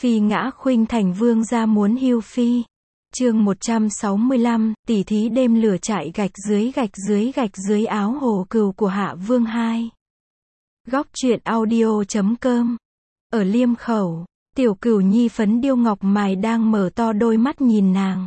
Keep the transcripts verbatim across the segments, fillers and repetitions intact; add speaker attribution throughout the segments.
Speaker 1: Phi ngã khuynh thành vương gia muốn hưu phi. Chương một trăm sáu mươi lăm, tỉ thí đêm lửa trại gạch dưới gạch dưới gạch dưới áo hồ cừu của Hạ Vương hai. Góc truyện audio chấm com. Ở Liêm Khẩu, tiểu cửu nhi phấn điêu ngọc mài đang mở to đôi mắt nhìn nàng.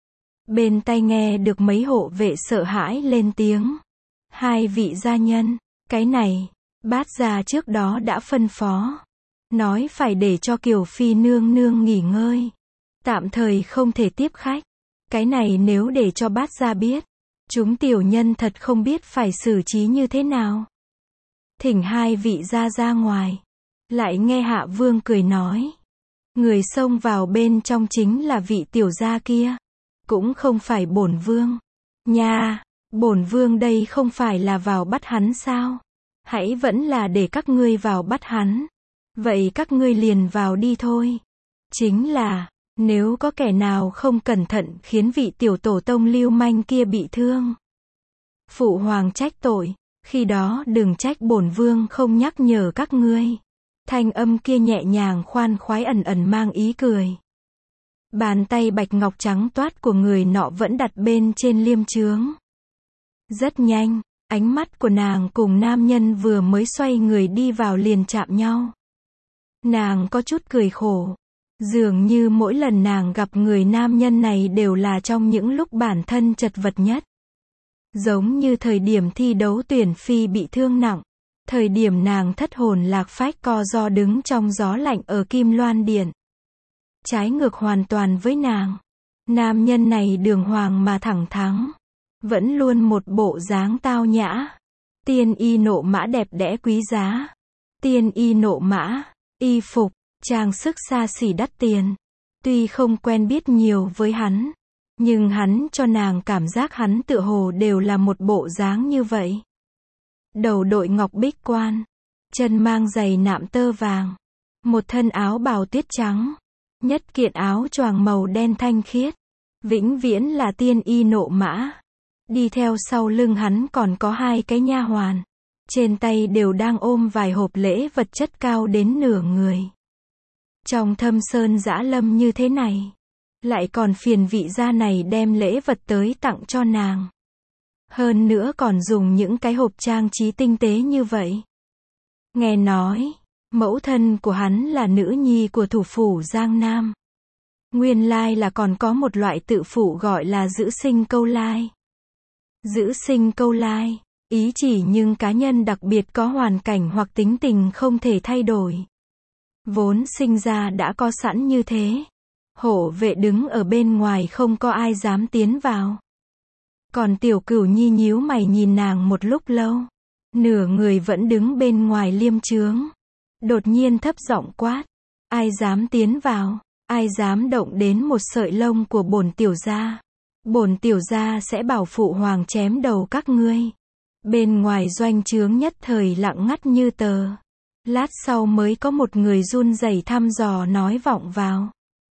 Speaker 1: Bên tai nghe được mấy hộ vệ sợ hãi lên tiếng. Hai vị gia nhân, cái này, bát gia trước đó đã phân phó. Nói phải để cho Kiều Phi nương nương nghỉ ngơi. Tạm thời không thể tiếp khách. Cái này nếu để cho bát gia biết, chúng tiểu nhân thật không biết phải xử trí như thế nào. Thỉnh hai vị gia ra ngoài. Lại nghe Hạ Vương cười nói. Người xông vào bên trong chính là vị tiểu gia kia. Cũng không phải bổn vương. Nha, bổn vương đây không phải là vào bắt hắn sao? Hãy vẫn là để các ngươi vào bắt hắn. Vậy các ngươi liền vào đi thôi. Chính là, nếu có kẻ nào không cẩn thận khiến vị tiểu tổ tông lưu manh kia bị thương. Phụ hoàng trách tội, khi đó đừng trách bổn vương không nhắc nhở các ngươi. Thanh âm kia nhẹ nhàng khoan khoái ẩn ẩn mang ý cười. Bàn tay bạch ngọc trắng toát của người nọ vẫn đặt bên trên liêm chướng. Rất nhanh, ánh mắt của nàng cùng nam nhân vừa mới xoay người đi vào liền chạm nhau. Nàng có chút cười khổ. Dường như mỗi lần nàng gặp người nam nhân này đều là trong những lúc bản thân chật vật nhất. Giống như thời điểm thi đấu tuyển phi bị thương nặng. Thời điểm nàng thất hồn lạc phách co ro đứng trong gió lạnh ở Kim Loan Điện. Trái ngược hoàn toàn với nàng. Nam nhân này đường hoàng mà thẳng thắn. Vẫn luôn một bộ dáng tao nhã. Tiên y nộ mã đẹp đẽ quý giá. Tiên y nộ mã, y phục, trang sức xa xỉ đắt tiền. Tuy không quen biết nhiều với hắn, nhưng hắn cho nàng cảm giác hắn tựa hồ đều là một bộ dáng như vậy. Đầu đội ngọc bích quan, chân mang giày nạm tơ vàng, một thân áo bào tuyết trắng, nhất kiện áo choàng màu đen thanh khiết, vĩnh viễn là tiên y nộ mã. Đi theo sau lưng hắn còn có hai cái nha hoàn, trên tay đều đang ôm vài hộp lễ vật chất cao đến nửa người. Trong thâm sơn dã lâm như thế này, lại còn phiền vị gia này đem lễ vật tới tặng cho nàng. Hơn nữa còn dùng những cái hộp trang trí tinh tế như vậy. Nghe nói, mẫu thân của hắn là nữ nhi của thủ phủ Giang Nam. Nguyên lai là còn có một loại tự phụ gọi là giữ sinh câu lai. Giữ sinh câu lai, ý chỉ nhưng cá nhân đặc biệt có hoàn cảnh hoặc tính tình không thể thay đổi. Vốn sinh ra đã có sẵn như thế. Hộ vệ đứng ở bên ngoài không có ai dám tiến vào. Còn tiểu cửu nhi nhíu mày nhìn nàng một lúc lâu. Nửa người vẫn đứng bên ngoài liêm chướng. Đột nhiên thấp giọng quát. Ai dám tiến vào? Ai dám động đến một sợi lông của bổn tiểu gia? Bổn tiểu gia sẽ bảo phụ hoàng chém đầu các ngươi. Bên ngoài doanh trướng nhất thời lặng ngắt như tờ. Lát sau mới có một người run rẩy thăm dò nói vọng vào.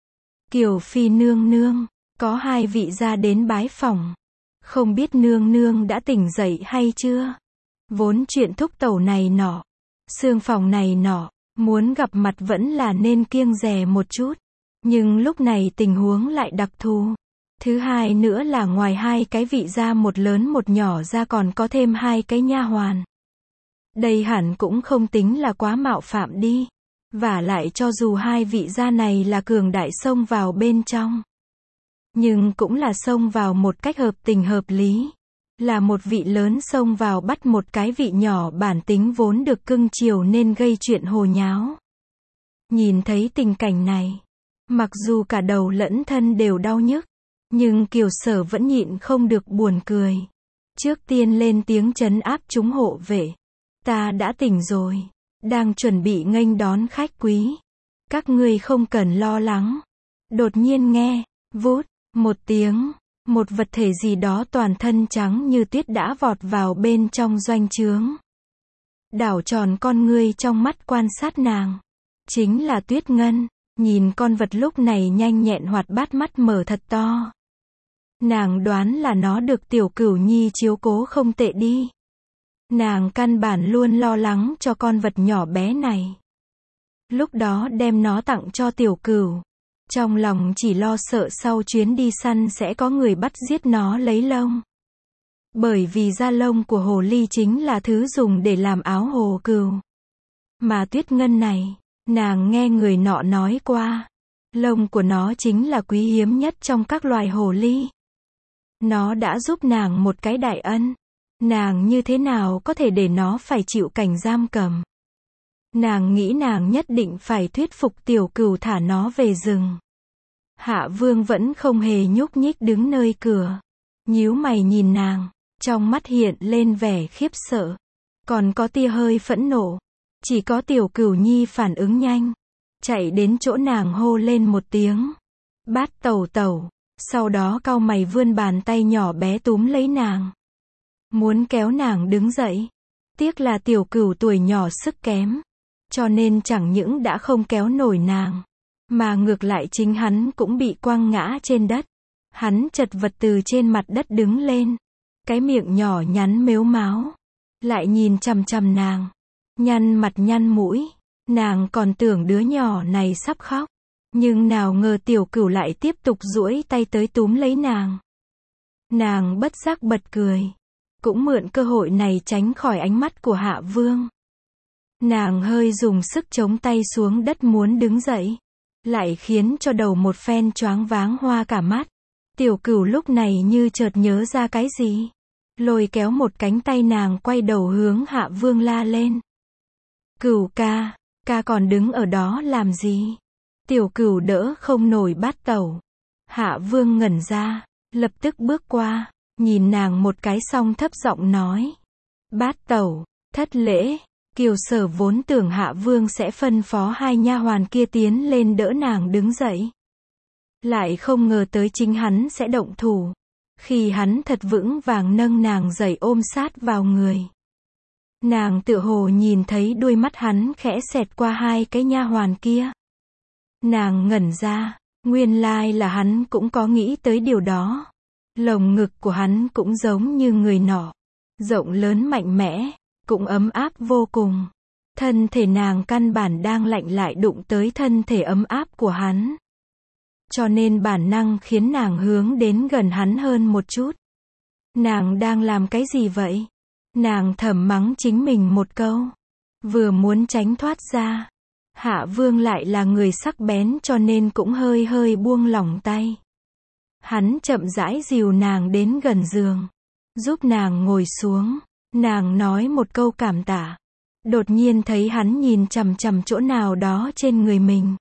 Speaker 1: Kiều Phi nương nương, có hai vị gia đến bái phỏng. Không biết nương nương đã tỉnh dậy hay chưa? Vốn chuyện thúc tẩu này nọ, xương phòng này nọ, muốn gặp mặt vẫn là nên kiêng dè một chút. Nhưng lúc này tình huống lại đặc thù. Thứ hai nữa là ngoài hai cái vị gia một lớn một nhỏ ra còn có thêm hai cái nha hoàn. Đây hẳn cũng không tính là quá mạo phạm đi. Vả lại cho dù hai vị gia này là cường đại xông vào bên trong. Nhưng cũng là xông vào một cách hợp tình hợp lý. Là một vị lớn xông vào bắt một cái vị nhỏ bản tính vốn được cưng chiều nên gây chuyện hồ nháo. Nhìn thấy tình cảnh này. Mặc dù cả đầu lẫn thân đều đau nhức. Nhưng Kiều Sở vẫn nhịn không được buồn cười. Trước tiên lên tiếng trấn áp chúng hộ vệ. Ta đã tỉnh rồi. Đang chuẩn bị nghênh đón khách quý. Các ngươi không cần lo lắng. Đột nhiên nghe, vút, một tiếng, một vật thể gì đó toàn thân trắng như tuyết đã vọt vào bên trong doanh trướng. Đảo tròn con ngươi trong mắt quan sát nàng. Chính là Tuyết Ngân. Nhìn con vật lúc này nhanh nhẹn hoạt bát mắt mở thật to. Nàng đoán là nó được tiểu cửu nhi chiếu cố không tệ đi. Nàng căn bản luôn lo lắng cho con vật nhỏ bé này. lúc đó đem nó tặng cho Tiểu Cửu. Trong lòng chỉ lo sợ sau chuyến đi săn sẽ có người bắt giết nó lấy lông. Bởi vì da lông của hồ ly chính là thứ dùng để làm áo hồ cừu. Mà tuyết ngân này, nàng nghe người nọ nói qua, lông của nó chính là quý hiếm nhất trong các loài hồ ly. Nó đã giúp nàng một cái đại ân. Nàng như thế nào có thể để nó phải chịu cảnh giam cầm. Nàng nghĩ nàng nhất định phải thuyết phục Tiểu Cửu thả nó về rừng. Hạ Vương vẫn không hề nhúc nhích đứng nơi cửa. Nhíu mày nhìn nàng, trong mắt hiện lên vẻ khiếp sợ. Còn có tia hơi phẫn nộ. Chỉ có Tiểu Cửu Nhi phản ứng nhanh. Chạy đến chỗ nàng hô lên một tiếng. Bát Tẩu Tẩu. Sau đó cau mày vươn bàn tay nhỏ bé túm lấy nàng. Muốn kéo nàng đứng dậy. Tiếc là Tiểu Cửu tuổi nhỏ sức kém. Cho nên chẳng những đã không kéo nổi nàng. Mà ngược lại chính hắn cũng bị quăng ngã trên đất. Hắn chật vật từ trên mặt đất đứng lên. Cái miệng nhỏ nhắn mếu máo. Lại nhìn chằm chằm nàng. Nhăn mặt nhăn mũi. Nàng còn tưởng đứa nhỏ này sắp khóc. Nhưng nào ngờ Tiểu Cửu lại tiếp tục duỗi tay tới túm lấy nàng. Nàng bất giác bật cười. Cũng mượn cơ hội này tránh khỏi ánh mắt của Hạ Vương. Nàng hơi dùng sức chống tay xuống đất muốn đứng dậy. Lại khiến cho đầu một phen choáng váng hoa cả mắt. Tiểu Cửu lúc này như chợt nhớ ra cái gì. Lôi kéo một cánh tay nàng quay đầu hướng Hạ Vương la lên. Cửu ca, ca còn đứng ở đó làm gì? Tiểu Cửu đỡ không nổi Bát Tẩu. Hạ Vương ngẩn ra, lập tức bước qua, nhìn nàng một cái xong thấp giọng nói. Bát Tẩu, thất lễ. Kiều Sở vốn tưởng Hạ Vương sẽ phân phó hai nha hoàn kia tiến lên đỡ nàng đứng dậy. Lại không ngờ tới chính hắn sẽ động thủ. Khi hắn thật vững vàng nâng nàng dậy ôm sát vào người. Nàng tựa hồ nhìn thấy đôi mắt hắn khẽ xẹt qua hai cái nha hoàn kia. Nàng ngẩn ra, nguyên lai là hắn cũng có nghĩ tới điều đó. Lồng ngực của hắn cũng giống như người nọ. Rộng lớn mạnh mẽ, cũng ấm áp vô cùng. Thân thể nàng căn bản đang lạnh lại đụng tới thân thể ấm áp của hắn. Cho nên bản năng khiến nàng hướng đến gần hắn hơn một chút. Nàng đang làm cái gì vậy? Nàng thầm mắng chính mình một câu. Vừa muốn tránh thoát ra. Hạ Vương lại là người sắc bén cho nên cũng hơi hơi buông lỏng tay. Hắn chậm rãi dìu nàng đến gần giường. Giúp nàng ngồi xuống. Nàng nói một câu cảm tạ. Đột nhiên thấy hắn nhìn chằm chằm chỗ nào đó trên người mình.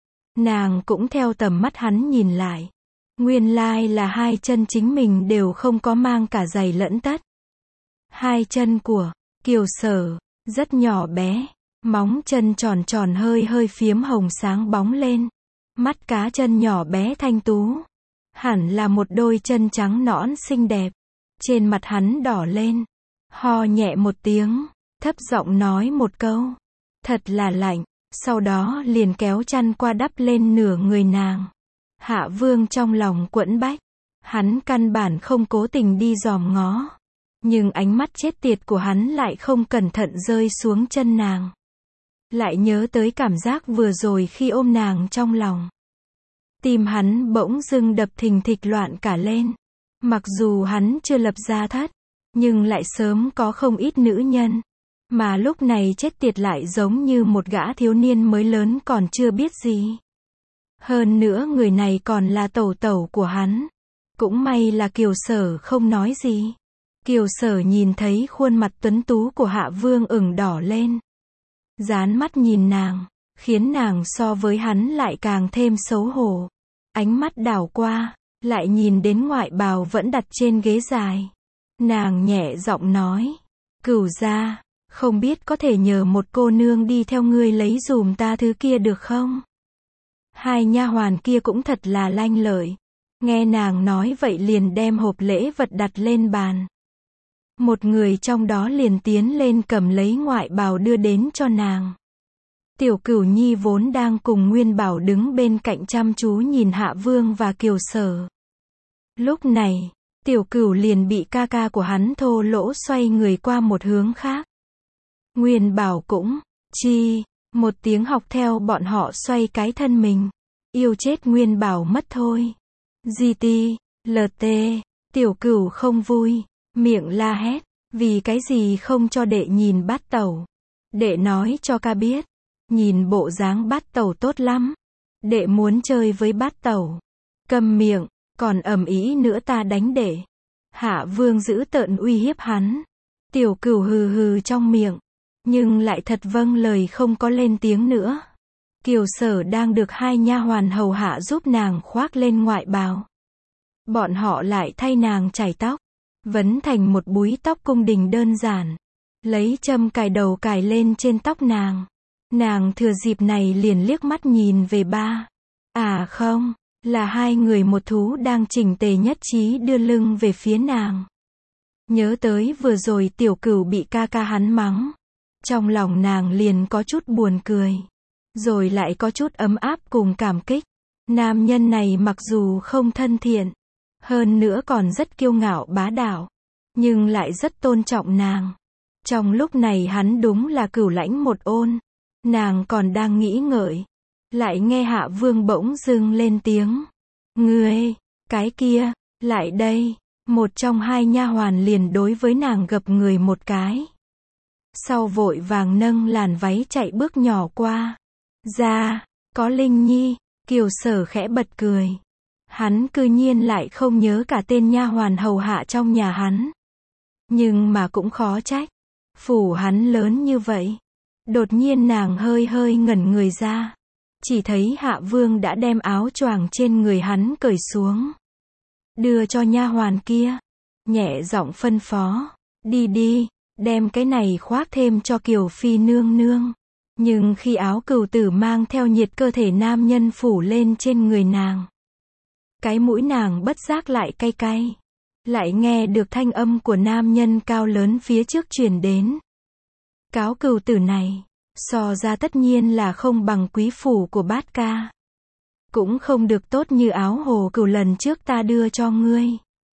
Speaker 1: Nàng cũng theo tầm mắt hắn nhìn lại. Nguyên lai là hai chân chính mình đều không có mang cả giày lẫn tất. Hai chân của Kiều Sở rất nhỏ bé, móng chân tròn tròn hơi hơi phiếm hồng sáng bóng lên. Mắt cá chân nhỏ bé thanh tú. Hẳn là một đôi chân trắng nõn xinh đẹp. Trên mặt hắn đỏ lên. Ho nhẹ một tiếng, thấp giọng nói một câu. Thật là lạnh. Sau đó liền kéo chăn qua đắp lên nửa người nàng. Hạ Vương trong lòng quẫn bách. Hắn căn bản không cố tình đi dòm ngó. Nhưng ánh mắt chết tiệt của hắn lại không cẩn thận rơi xuống chân nàng. Lại nhớ tới cảm giác vừa rồi khi ôm nàng trong lòng. Tim hắn bỗng dưng đập thình thịch loạn cả lên. Mặc dù hắn chưa lập gia thất, nhưng lại sớm có không ít nữ nhân. Mà lúc này chết tiệt lại giống như một gã thiếu niên mới lớn còn chưa biết gì. Hơn nữa người này còn là tẩu tẩu của hắn. Cũng may là Kiều Sở không nói gì. Kiều Sở nhìn thấy khuôn mặt tuấn tú của Hạ Vương ửng đỏ lên. Dán mắt nhìn nàng, khiến nàng so với hắn lại càng thêm xấu hổ. Ánh mắt đảo qua, lại nhìn đến ngoại bào vẫn đặt trên ghế dài. Nàng nhẹ giọng nói, Cửu gia, không biết có thể nhờ một cô nương đi theo ngươi lấy dùm ta thứ kia được không? Hai nha hoàn kia cũng thật là lanh lợi. Nghe nàng nói vậy liền đem hộp lễ vật đặt lên bàn. Một người trong đó liền tiến lên cầm lấy ngoại bào đưa đến cho nàng. Tiểu Cửu Nhi vốn đang cùng Nguyên Bảo đứng bên cạnh chăm chú nhìn Hạ Vương và Kiều Sở. Lúc này, Tiểu Cửu liền bị ca ca của hắn thô lỗ xoay người qua một hướng khác. Nguyên Bảo cũng, chi, Một tiếng học theo bọn họ xoay cái thân mình. Yêu chết nguyên bảo mất thôi. giê tê, lờ tê, tiểu cửu không vui, miệng la hét, vì cái gì không cho đệ nhìn bát tẩu. Đệ nói cho ca biết, nhìn bộ dáng bát tẩu tốt lắm. Đệ muốn chơi với bát tẩu. Câm miệng, còn ầm ĩ nữa ta đánh đệ. Hạ Vương giữ tợn uy hiếp hắn. Tiểu cửu hừ hừ trong miệng, nhưng lại thật vâng lời không có lên tiếng nữa. Kiều Sở đang được hai nha hoàn hầu hạ giúp nàng khoác lên ngoại bào. Bọn họ lại thay nàng chải tóc, vấn thành một búi tóc cung đình đơn giản. Lấy châm cài đầu cài lên trên tóc nàng. Nàng thừa dịp này liền liếc mắt nhìn về ba. À không, là hai người một thú đang chỉnh tề nhất trí đưa lưng về phía nàng. Nhớ tới vừa rồi tiểu cửu bị ca ca hắn mắng. Trong lòng nàng liền có chút buồn cười. Rồi lại có chút ấm áp cùng cảm kích. Nam nhân này mặc dù không thân thiện, hơn nữa còn rất kiêu ngạo bá đạo, nhưng lại rất tôn trọng nàng. Trong lúc này hắn đúng là cửu lãnh một ôn. Nàng còn đang nghĩ ngợi, lại nghe Hạ Vương bỗng dưng lên tiếng. Ngươi, cái kia, lại đây. Một trong hai nha hoàn liền đối với nàng gập người một cái. Sau vội vàng nâng làn váy chạy bước nhỏ qua. Ra, có Linh Nhi. Kiều Sở khẽ bật cười. Hắn cư nhiên lại không nhớ cả tên nha hoàn hầu hạ trong nhà hắn. Nhưng mà cũng khó trách. Phủ hắn lớn như vậy. Đột nhiên nàng hơi hơi ngẩn người ra. Chỉ thấy Hạ Vương đã đem áo choàng trên người hắn cởi xuống. Đưa cho nha hoàn kia. Nhẹ giọng phân phó. Đi đi, đem cái này khoác thêm cho Kiều Phi nương nương. Nhưng khi áo cừu tử mang theo nhiệt cơ thể nam nhân phủ lên trên người nàng. Cái mũi nàng bất giác lại cay cay. Lại nghe được thanh âm của nam nhân cao lớn phía trước truyền đến. Cáo cừu tử này, so ra tất nhiên là không bằng quý phủ của bát ca. Cũng không được tốt như áo hồ cừu lần trước ta đưa cho ngươi.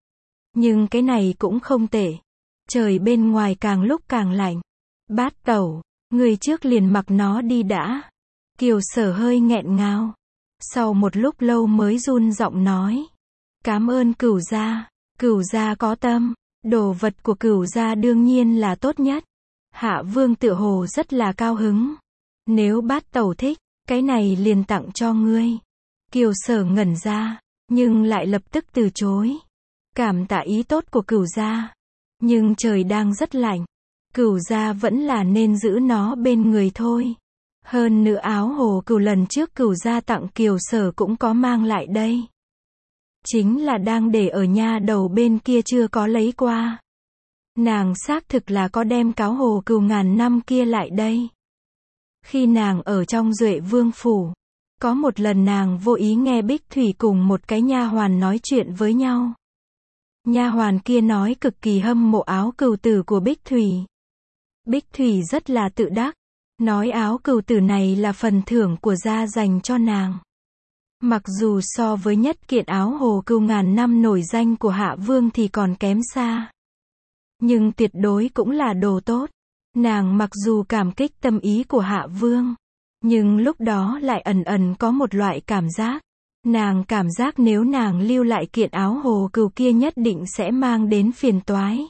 Speaker 1: Nhưng cái này cũng không tệ. Trời bên ngoài càng lúc càng lạnh. Bát tẩu, người trước liền mặc nó đi đã. Kiều Sở hơi nghẹn ngào. Sau một lúc lâu mới run giọng nói. Cám ơn cửu gia. Cửu gia có tâm. Đồ vật của cửu gia đương nhiên là tốt nhất. Hạ Vương tựa hồ rất là cao hứng. Nếu bát tẩu thích, cái này liền tặng cho ngươi. Kiều Sở ngẩn ra, nhưng lại lập tức từ chối. Cảm tạ ý tốt của cửu gia. Nhưng trời đang rất lạnh. Cửu gia vẫn là nên giữ nó bên người thôi. Hơn nữa áo hồ cừu lần trước cửu gia tặng Kiều Sở cũng có mang lại đây. Chính là đang để ở nha đầu bên kia chưa có lấy qua. Nàng xác thực là có đem cáo hồ cừu ngàn năm kia lại đây. Khi nàng ở trong Duệ Vương phủ, có một lần nàng vô ý nghe Bích Thủy cùng một cái nha hoàn nói chuyện với nhau. Nha hoàn kia nói cực kỳ hâm mộ áo cừu tử của Bích Thủy. Bích Thủy rất là tự đắc, nói áo cừu tử này là phần thưởng của gia dành cho nàng. Mặc dù so với nhất kiện áo hồ cừu ngàn năm nổi danh của Hạ Vương thì còn kém xa. Nhưng tuyệt đối cũng là đồ tốt. Nàng mặc dù cảm kích tâm ý của Hạ Vương, nhưng lúc đó lại ẩn ẩn có một loại cảm giác. Nàng cảm giác nếu nàng lưu lại kiện áo hồ cừu kia nhất định sẽ mang đến phiền toái.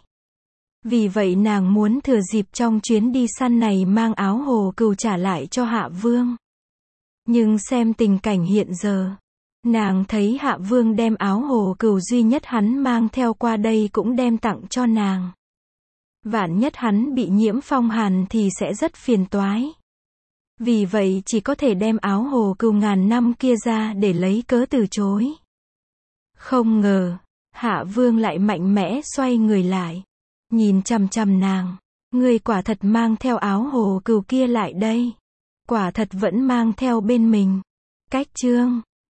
Speaker 1: Vì vậy nàng muốn thừa dịp trong chuyến đi săn này mang áo hồ cừu trả lại cho Hạ Vương. Nhưng xem tình cảnh hiện giờ, nàng thấy Hạ Vương đem áo hồ cừu duy nhất hắn mang theo qua đây cũng đem tặng cho nàng. Vạn nhất hắn bị nhiễm phong hàn thì sẽ rất phiền toái. Vì vậy chỉ có thể đem áo hồ cừu ngàn năm kia ra để lấy cớ từ chối. Không ngờ, Hạ Vương lại mạnh mẽ xoay người lại. Nhìn chằm chằm nàng. Ngươi quả thật mang theo áo hồ cừu kia lại đây. Quả thật vẫn mang theo bên mình. Cách chương